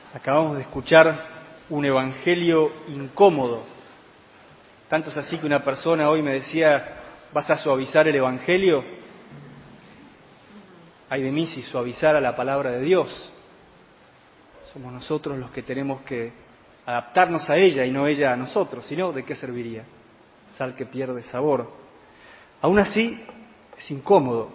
Acabamos de escuchar un evangelio incómodo. Tanto es así que una persona hoy me decía, ¿vas a suavizar el evangelio? Ay de mí si suavizara la palabra de Dios. Somos nosotros los que tenemos que adaptarnos a ella y no ella a nosotros, si no, ¿de qué serviría? Sal que pierde sabor. Aún así, es incómodo.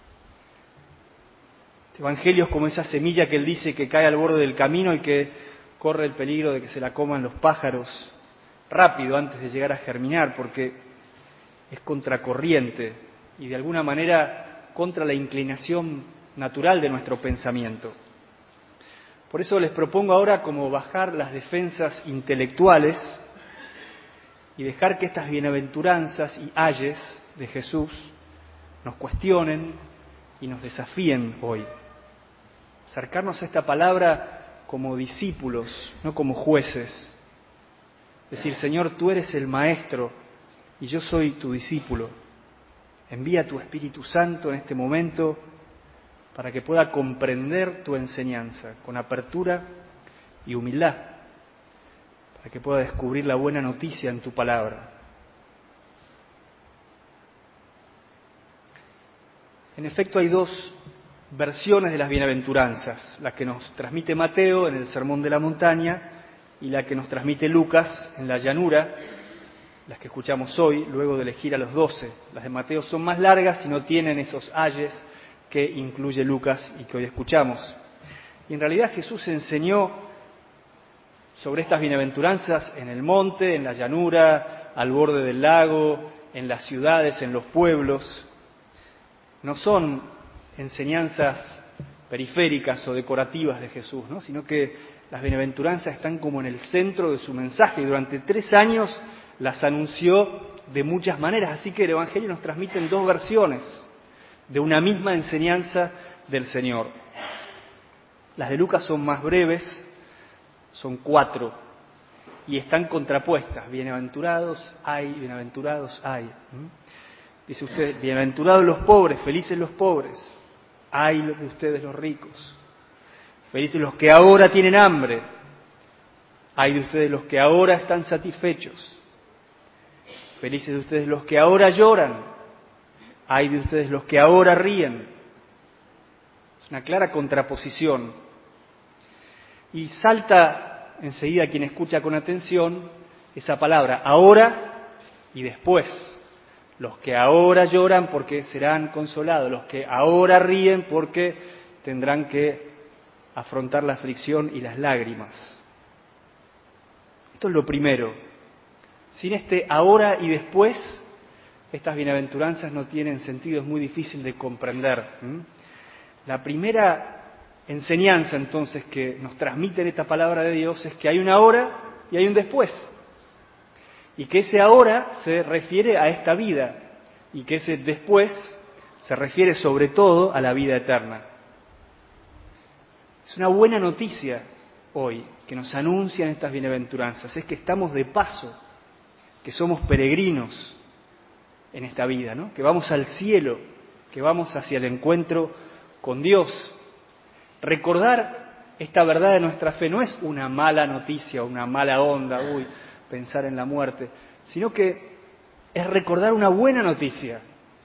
Este evangelio es como esa semilla que él dice que cae al borde del camino y que corre el peligro de que se la coman los pájaros rápido antes de llegar a germinar, porque es contracorriente y de alguna manera contra la inclinación natural de nuestro pensamiento. Por eso les propongo ahora como bajar las defensas intelectuales y dejar que estas bienaventuranzas y ayes de Jesús nos cuestionen y nos desafíen hoy. Acercarnos a esta palabra como discípulos, no como jueces. Decir, Señor, tú eres el Maestro y yo soy tu discípulo. Envía tu Espíritu Santo en este momento para que pueda comprender tu enseñanza con apertura y humildad, para que pueda descubrir la buena noticia en tu palabra. En efecto, hay dos versiones de las bienaventuranzas, la que nos transmite Mateo en el Sermón de la Montaña y la que nos transmite Lucas en la llanura, las que escuchamos hoy, luego de elegir a los 12. Las de Mateo son más largas y no tienen esos ayes que incluye Lucas y que hoy escuchamos. Y en realidad Jesús enseñó sobre estas bienaventuranzas en el monte, en la llanura, al borde del lago, en las ciudades, en los pueblos. No son enseñanzas periféricas o decorativas de Jesús, ¿no? Sino que las bienaventuranzas están como en el centro de su mensaje y durante 3 años las anunció de muchas maneras. Así que el Evangelio nos transmite en 2 versiones de una misma enseñanza del Señor. Las de Lucas son más breves, son 4 y están contrapuestas. Bienaventurados hay, bienaventurados hay. Dice usted, bienaventurados los pobres, felices los pobres, ay de ustedes los ricos, felices los que ahora tienen hambre, ay de ustedes los que ahora están satisfechos, felices de ustedes los que ahora lloran, ay de ustedes los que ahora ríen. Es una clara contraposición. Y salta enseguida quien escucha con atención esa palabra, ahora y después. Los que ahora lloran porque serán consolados, los que ahora ríen porque tendrán que afrontar la aflicción y las lágrimas. Esto es lo primero. Sin este ahora y después, estas bienaventuranzas no tienen sentido, es muy difícil de comprender. La primera enseñanza entonces que nos transmite esta palabra de Dios es que hay un ahora y hay un después. Y que ese ahora se refiere a esta vida y que ese después se refiere sobre todo a la vida eterna. Es una buena noticia hoy que nos anuncian estas bienaventuranzas, es que estamos de paso, que somos peregrinos en esta vida, ¿no? Que vamos al cielo, que vamos hacia el encuentro con Dios. Recordar esta verdad de nuestra fe no es una mala noticia, una mala onda, pensar en la muerte, sino que es recordar una buena noticia,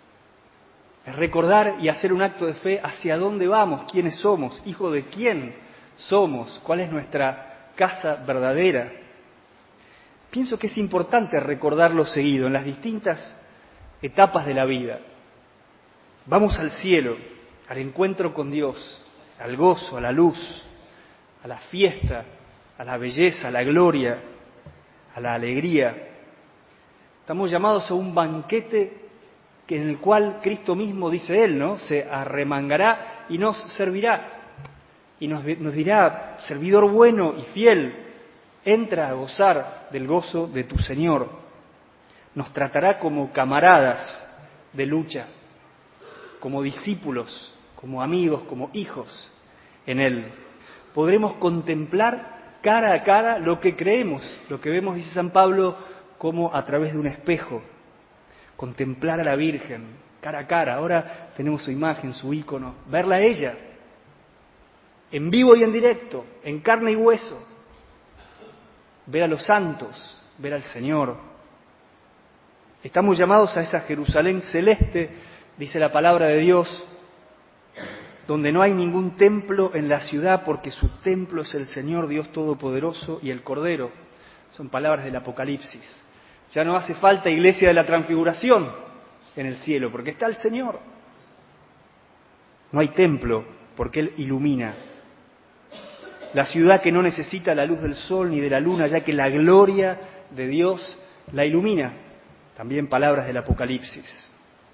es recordar y hacer un acto de fe hacia dónde vamos, quiénes somos, hijo de quién somos, cuál es nuestra casa verdadera. Pienso que es importante recordarlo seguido en las distintas etapas de la vida. Vamos al cielo, al encuentro con Dios, al gozo, a la luz, a la fiesta, a la belleza, a la gloria, a la alegría. Estamos llamados a un banquete en el cual Cristo mismo, dice Él, ¿no? Se arremangará y nos servirá. Y nos dirá, servidor bueno y fiel, entra a gozar del gozo de tu Señor. Nos tratará como camaradas de lucha, como discípulos, como amigos, como hijos en Él. Podremos contemplar cara a cara lo que creemos, lo que vemos, dice San Pablo, como a través de un espejo. Contemplar a la Virgen cara a cara. Ahora tenemos su imagen, su ícono, verla a ella. en vivo y en directo, en carne y hueso, ver a los santos, ver al Señor. Estamos llamados a esa Jerusalén celeste, dice la palabra de Dios, donde no hay ningún templo en la ciudad porque su templo es el Señor Dios Todopoderoso y el Cordero. Son palabras del Apocalipsis. Ya no hace falta iglesia de la transfiguración en el cielo porque está el Señor. No hay templo porque Él ilumina. La ciudad que no necesita la luz del sol ni de la luna, ya que la gloria de Dios la ilumina. También palabras del Apocalipsis.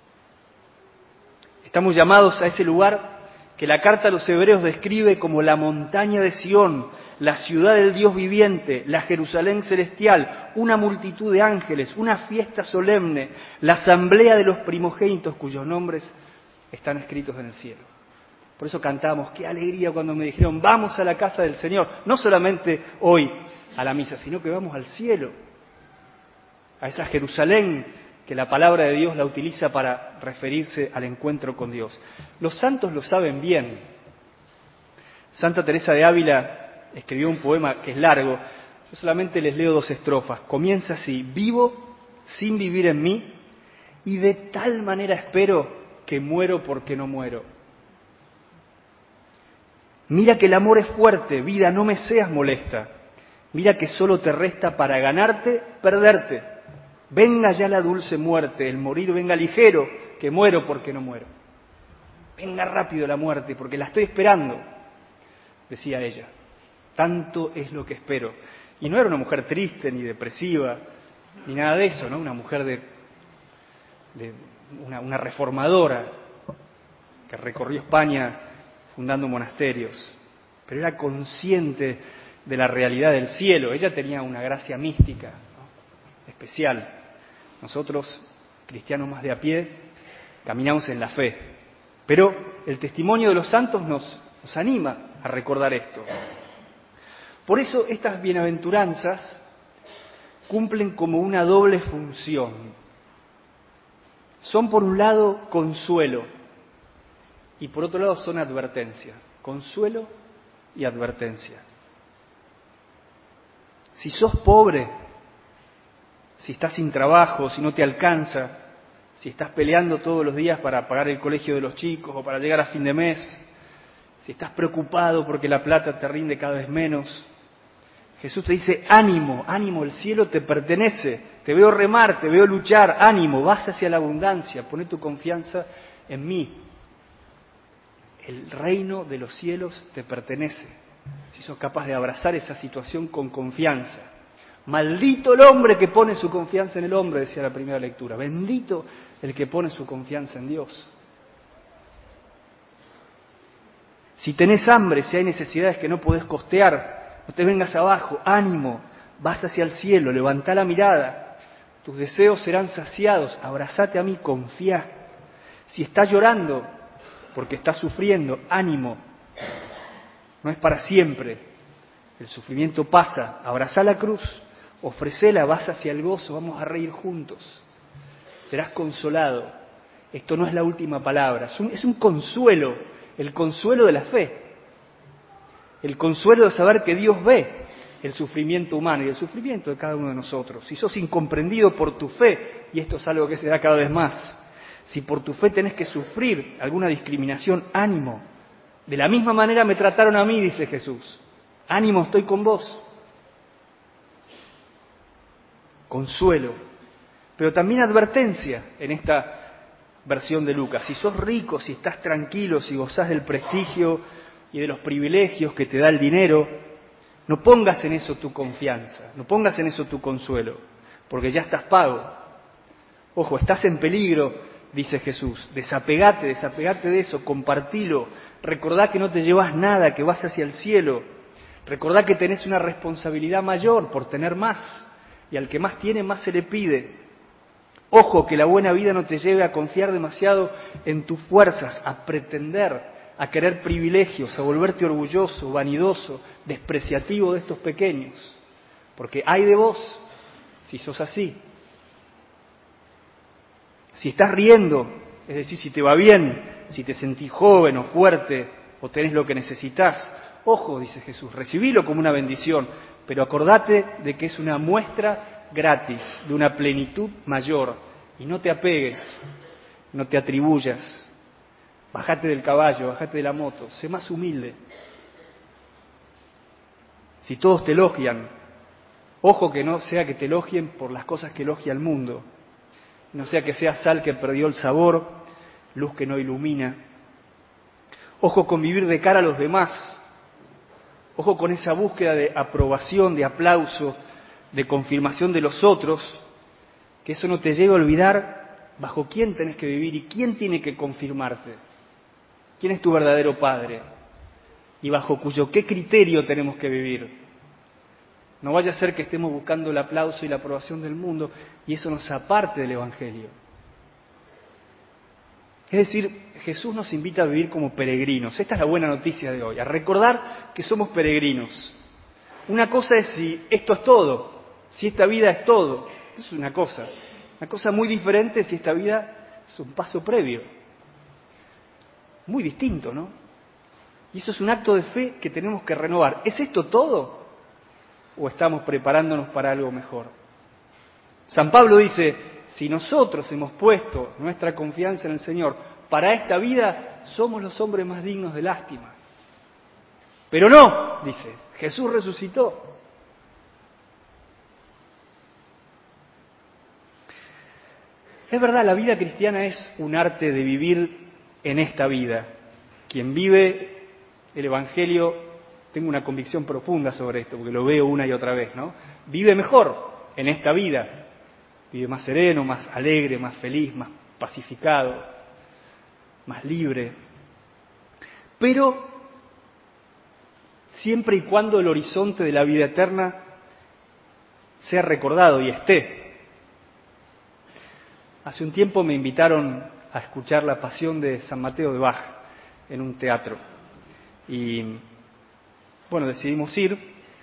Estamos llamados a ese lugar que la carta a los hebreos describe como la montaña de Sión, la ciudad del Dios viviente, la Jerusalén celestial, una multitud de ángeles, una fiesta solemne, la asamblea de los primogénitos cuyos nombres están escritos en el cielo. Por eso cantamos, qué alegría cuando me dijeron, vamos a la casa del Señor, no solamente hoy a la misa, sino que vamos al cielo, a esa Jerusalén que la palabra de Dios la utiliza para referirse al encuentro con Dios. Los santos lo saben bien. Santa Teresa de Ávila escribió un poema que es largo, yo solamente les leo 2 estrofas. Comienza así: vivo sin vivir en mí y de tal manera espero que muero porque no muero. Mira que el amor es fuerte, vida, no me seas molesta. Mira que solo te resta para ganarte, perderte. Venga ya la dulce muerte, el morir venga ligero, que muero porque no muero. Venga rápido la muerte, porque la estoy esperando, decía ella. Tanto es lo que espero. Y no era una mujer triste, ni depresiva, ni nada de eso, ¿no? Una mujer una reformadora que recorrió España fundando monasterios, pero era consciente de la realidad del cielo. Ella tenía una gracia mística, ¿no?, especial. Nosotros, cristianos más de a pie, caminamos en la fe. Pero el testimonio de los santos nos anima a recordar esto. Por eso estas bienaventuranzas cumplen como una doble función. Son por un lado consuelo y por otro lado son advertencia. Consuelo y advertencia. Si sos pobre, si estás sin trabajo, si no te alcanza, si estás peleando todos los días para pagar el colegio de los chicos o para llegar a fin de mes, si estás preocupado porque la plata te rinde cada vez menos, Jesús te dice, ánimo, ánimo, el cielo te pertenece, te veo remar, te veo luchar, ánimo, vas hacia la abundancia, poné tu confianza en mí. El reino de los cielos te pertenece, si sos capaz de abrazar esa situación con confianza. Maldito el hombre que pone su confianza en el hombre, decía la primera lectura. Bendito el que pone su confianza en Dios. Si tenés hambre, si hay necesidades que no podés costear, no te vengas abajo, ánimo, vas hacia el cielo, levantá la mirada, tus deseos serán saciados, abrazate a mí, confía. Si estás llorando porque estás sufriendo, ánimo, no es para siempre, el sufrimiento pasa, abrazá la cruz, ofrecela, vas hacia el gozo, vamos a reír juntos, serás consolado. Esto no es la última palabra, es un consuelo, el consuelo de la fe, el consuelo de saber que Dios ve el sufrimiento humano y el sufrimiento de cada uno de nosotros. Si sos incomprendido por tu fe, y esto es algo que se da cada vez más, si por tu fe tenés que sufrir alguna discriminación, ánimo. De la misma manera me trataron a mí, dice Jesús. Ánimo, estoy con vos. Consuelo. Pero también advertencia en esta versión de Lucas. Si sos rico, si estás tranquilo, si gozás del prestigio y de los privilegios que te da el dinero, no pongas en eso tu confianza, no pongas en eso tu consuelo, porque ya estás pago. Ojo, estás en peligro, dice Jesús. Desapegate de eso, compartilo. Recordá que no te llevas nada, que vas hacia el cielo. Recordá que tenés una responsabilidad mayor por tener más, y al que más tiene, más se le pide. Ojo, que la buena vida no te lleve a confiar demasiado en tus fuerzas, a pretender, a querer privilegios, a volverte orgulloso, vanidoso, despreciativo de estos pequeños. Porque hay de vos si sos así. Si estás riendo, es decir, si te va bien, si te sentís joven o fuerte, o tenés lo que necesitas, Ojo, dice Jesús, recibilo como una bendición, pero acordate de que es una muestra gratis de una plenitud mayor. Y no te apegues, no te atribuyas. Bájate del caballo, bájate de la moto, sé más humilde. Si todos te elogian, ojo que no sea que te elogien por las cosas que elogia el mundo, no sea que sea sal que perdió el sabor, luz que no ilumina. Ojo con vivir de cara a los demás, ojo con esa búsqueda de aprobación, de aplauso, de confirmación de los otros, que eso no te lleve a olvidar bajo quién tenés que vivir y quién tiene que confirmarte, quién es tu verdadero Padre y bajo cuyo qué criterio tenemos que vivir. No vaya a ser que estemos buscando el aplauso y la aprobación del mundo y eso nos aparte del Evangelio. Es decir, Jesús nos invita a vivir como peregrinos. Esta es la buena noticia de hoy, a recordar que somos peregrinos. Una cosa es si esto es todo, si esta vida es todo. Eso es una cosa. Una cosa muy diferente si esta vida es un paso previo. Muy distinto, ¿no? Y eso es un acto de fe que tenemos que renovar. ¿Es esto todo? ¿O estamos preparándonos para algo mejor? San Pablo dice, si nosotros hemos puesto nuestra confianza en el Señor para esta vida, somos los hombres más dignos de lástima. Pero no, dice, Jesús resucitó. Es verdad, la vida cristiana es un arte de vivir en esta vida. Quien vive el Evangelio, tengo una convicción profunda sobre esto, porque lo veo una y otra vez, ¿no? Vive mejor en esta vida. Vive más sereno, más alegre, más feliz, más pacificado, más libre. Pero siempre y cuando el horizonte de la vida eterna sea recordado y esté. Hace un tiempo me invitaron a escuchar la Pasión de San Mateo de Bach en un teatro. Y bueno, decidimos ir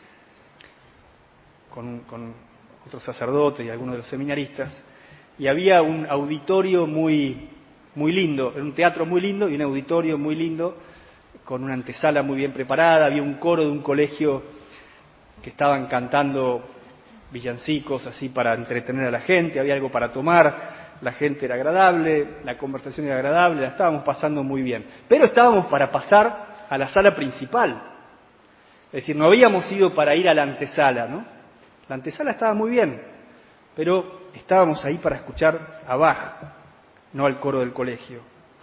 con otro sacerdote y algunos de los seminaristas. Y había un auditorio muy lindo, era un teatro muy lindo y un auditorio muy lindo, con una antesala muy bien preparada. Había un coro de un colegio que estaban cantando villancicos así para entretener a la gente, había algo para tomar, la gente era agradable, la conversación era agradable, la estábamos pasando muy bien. Pero estábamos para pasar a la sala principal, es decir, no habíamos ido para ir a la antesala, ¿no? La antesala estaba muy bien, pero estábamos ahí para escuchar a Bach, no al coro del colegio.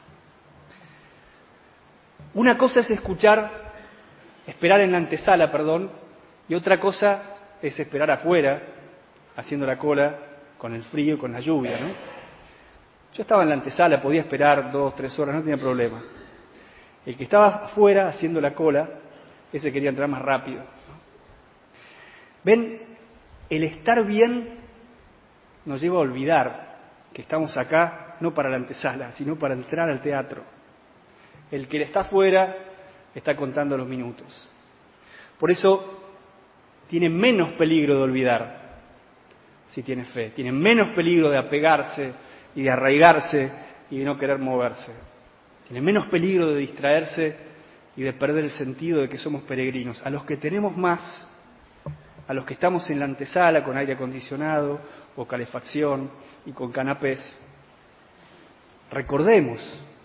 Una cosa es esperar en la antesala, y otra cosa es esperar afuera, haciendo la cola, con el frío y con la lluvia, ¿no? Yo estaba en la antesala, podía esperar 2-3 horas, no tenía problema. El que estaba afuera haciendo la cola, ese quería entrar más rápido, ¿no? ¿Ven? El estar bien nos lleva a olvidar que estamos acá no para la antesala, sino para entrar al teatro. El que está afuera está contando los minutos. Por eso tiene menos peligro de olvidar si tiene fe, tiene menos peligro de apegarse y de arraigarse y de no querer moverse, tiene menos peligro de distraerse y de perder el sentido de que somos peregrinos. A los que tenemos más, a los que estamos en la antesala con aire acondicionado o calefacción y con canapés, recordemos,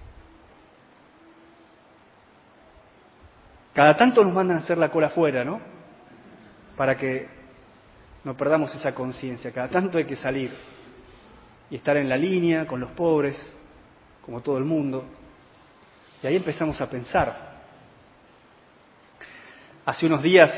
cada tanto nos mandan a hacer la cola afuera, ¿no? Para que no perdamos esa conciencia, cada tanto hay que salir y estar en la línea con los pobres, como todo el mundo, y ahí empezamos a pensar. Hace unos días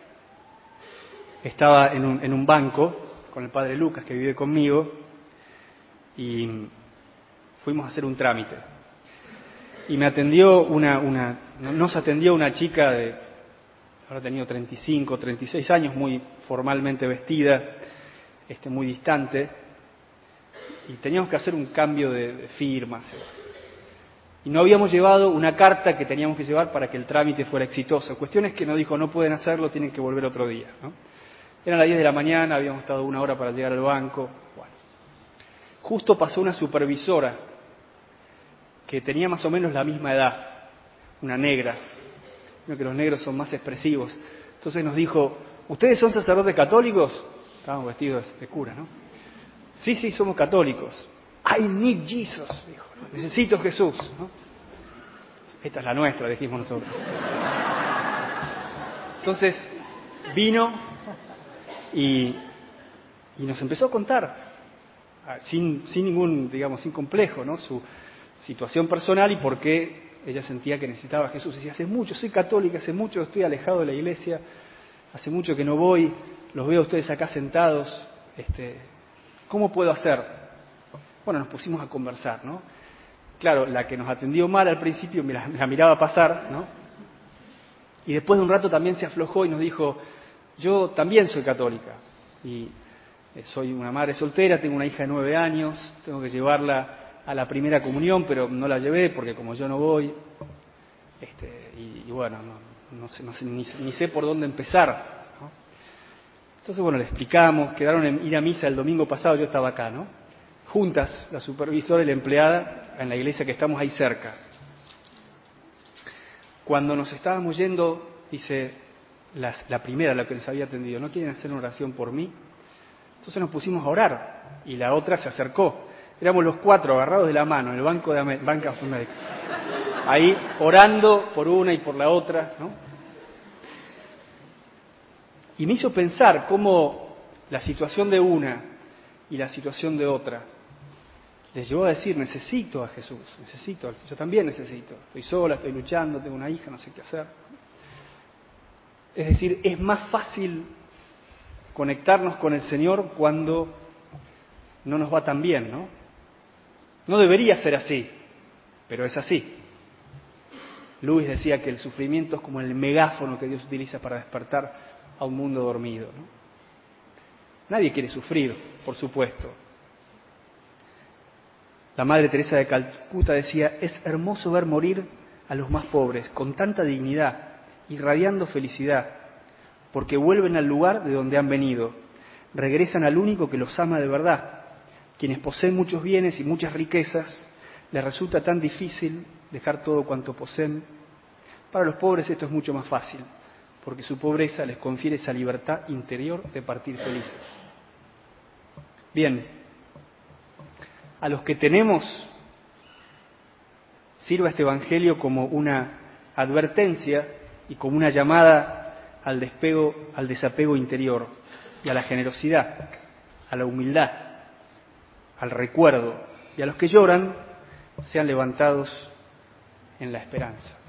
estaba en un banco con el padre Lucas, que vive conmigo, y fuimos a hacer un trámite. Y me atendió nos atendió una chica de, habrá tenido 35, 36 años, muy formalmente vestida, muy distante, y teníamos que hacer un cambio de firmas. Y no habíamos llevado una carta que teníamos que llevar para que el trámite fuera exitoso. Cuestión es que nos dijo, no pueden hacerlo, tienen que volver otro día, ¿no? Eran las 10 de la mañana, habíamos estado 1 hora para llegar al banco. Bueno, justo pasó una supervisora que tenía más o menos la misma edad, una negra, Vino que los negros son más expresivos. Entonces nos dijo, ¿ustedes son sacerdotes católicos? Estábamos vestidos de cura, ¿no? Sí, sí, somos católicos. I need Jesus, dijo, ¿no? Necesito Jesús, ¿no? Esta es la nuestra, dijimos nosotros. Entonces vino y nos empezó a contar, sin ningún, digamos, sin complejo, ¿no? Su situación personal y por qué ella sentía que necesitaba a Jesús. Y decía, hace mucho, soy católica, hace mucho estoy alejado de la iglesia, hace mucho que no voy, los veo a ustedes acá sentados, ¿cómo puedo hacer? Bueno, nos pusimos a conversar, ¿no? Claro, la que nos atendió mal al principio me la miraba pasar, ¿no? Y después de un rato también se aflojó y nos dijo, yo también soy católica y soy una madre soltera, tengo una hija de 9 años, tengo que llevarla a la primera comunión, pero no la llevé porque como yo no voy, y bueno, no sé, ni sé por dónde empezar, ¿no? Entonces, bueno, le explicamos, quedaron en ir a misa el domingo pasado, yo estaba acá, ¿no? Juntas, la supervisora y la empleada, en la iglesia que estamos ahí cerca. Cuando nos estábamos yendo, dice la primera, la que les había atendido, ¿no quieren hacer una oración por mí? Entonces nos pusimos a orar y la otra se acercó. Éramos los 4 agarrados de la mano en el banco de Bank of America, ahí orando por una y por la otra, ¿no? Y me hizo pensar cómo la situación de una y la situación de otra les llevó a decir, necesito a Jesús, yo también necesito, estoy sola, estoy luchando, tengo una hija, no sé qué hacer. Es decir, es más fácil conectarnos con el Señor cuando no nos va tan bien, ¿no? No debería ser así, pero es así. Luis decía que el sufrimiento es como el megáfono que Dios utiliza para despertar a un mundo dormido, ¿no? Nadie quiere sufrir, por supuesto. La Madre Teresa de Calcuta decía, es hermoso ver morir a los más pobres con tanta dignidad, irradiando felicidad, porque vuelven al lugar de donde han venido, regresan al único que los ama de verdad. Quienes poseen muchos bienes y muchas riquezas, les resulta tan difícil dejar todo cuanto poseen. Para los pobres esto es mucho más fácil, porque su pobreza les confiere esa libertad interior de partir felices. Bien, a los que tenemos, sirva este Evangelio como una advertencia y como una llamada al desapego interior y a la generosidad, a la humildad, al recuerdo, y a los que lloran sean levantados en la esperanza.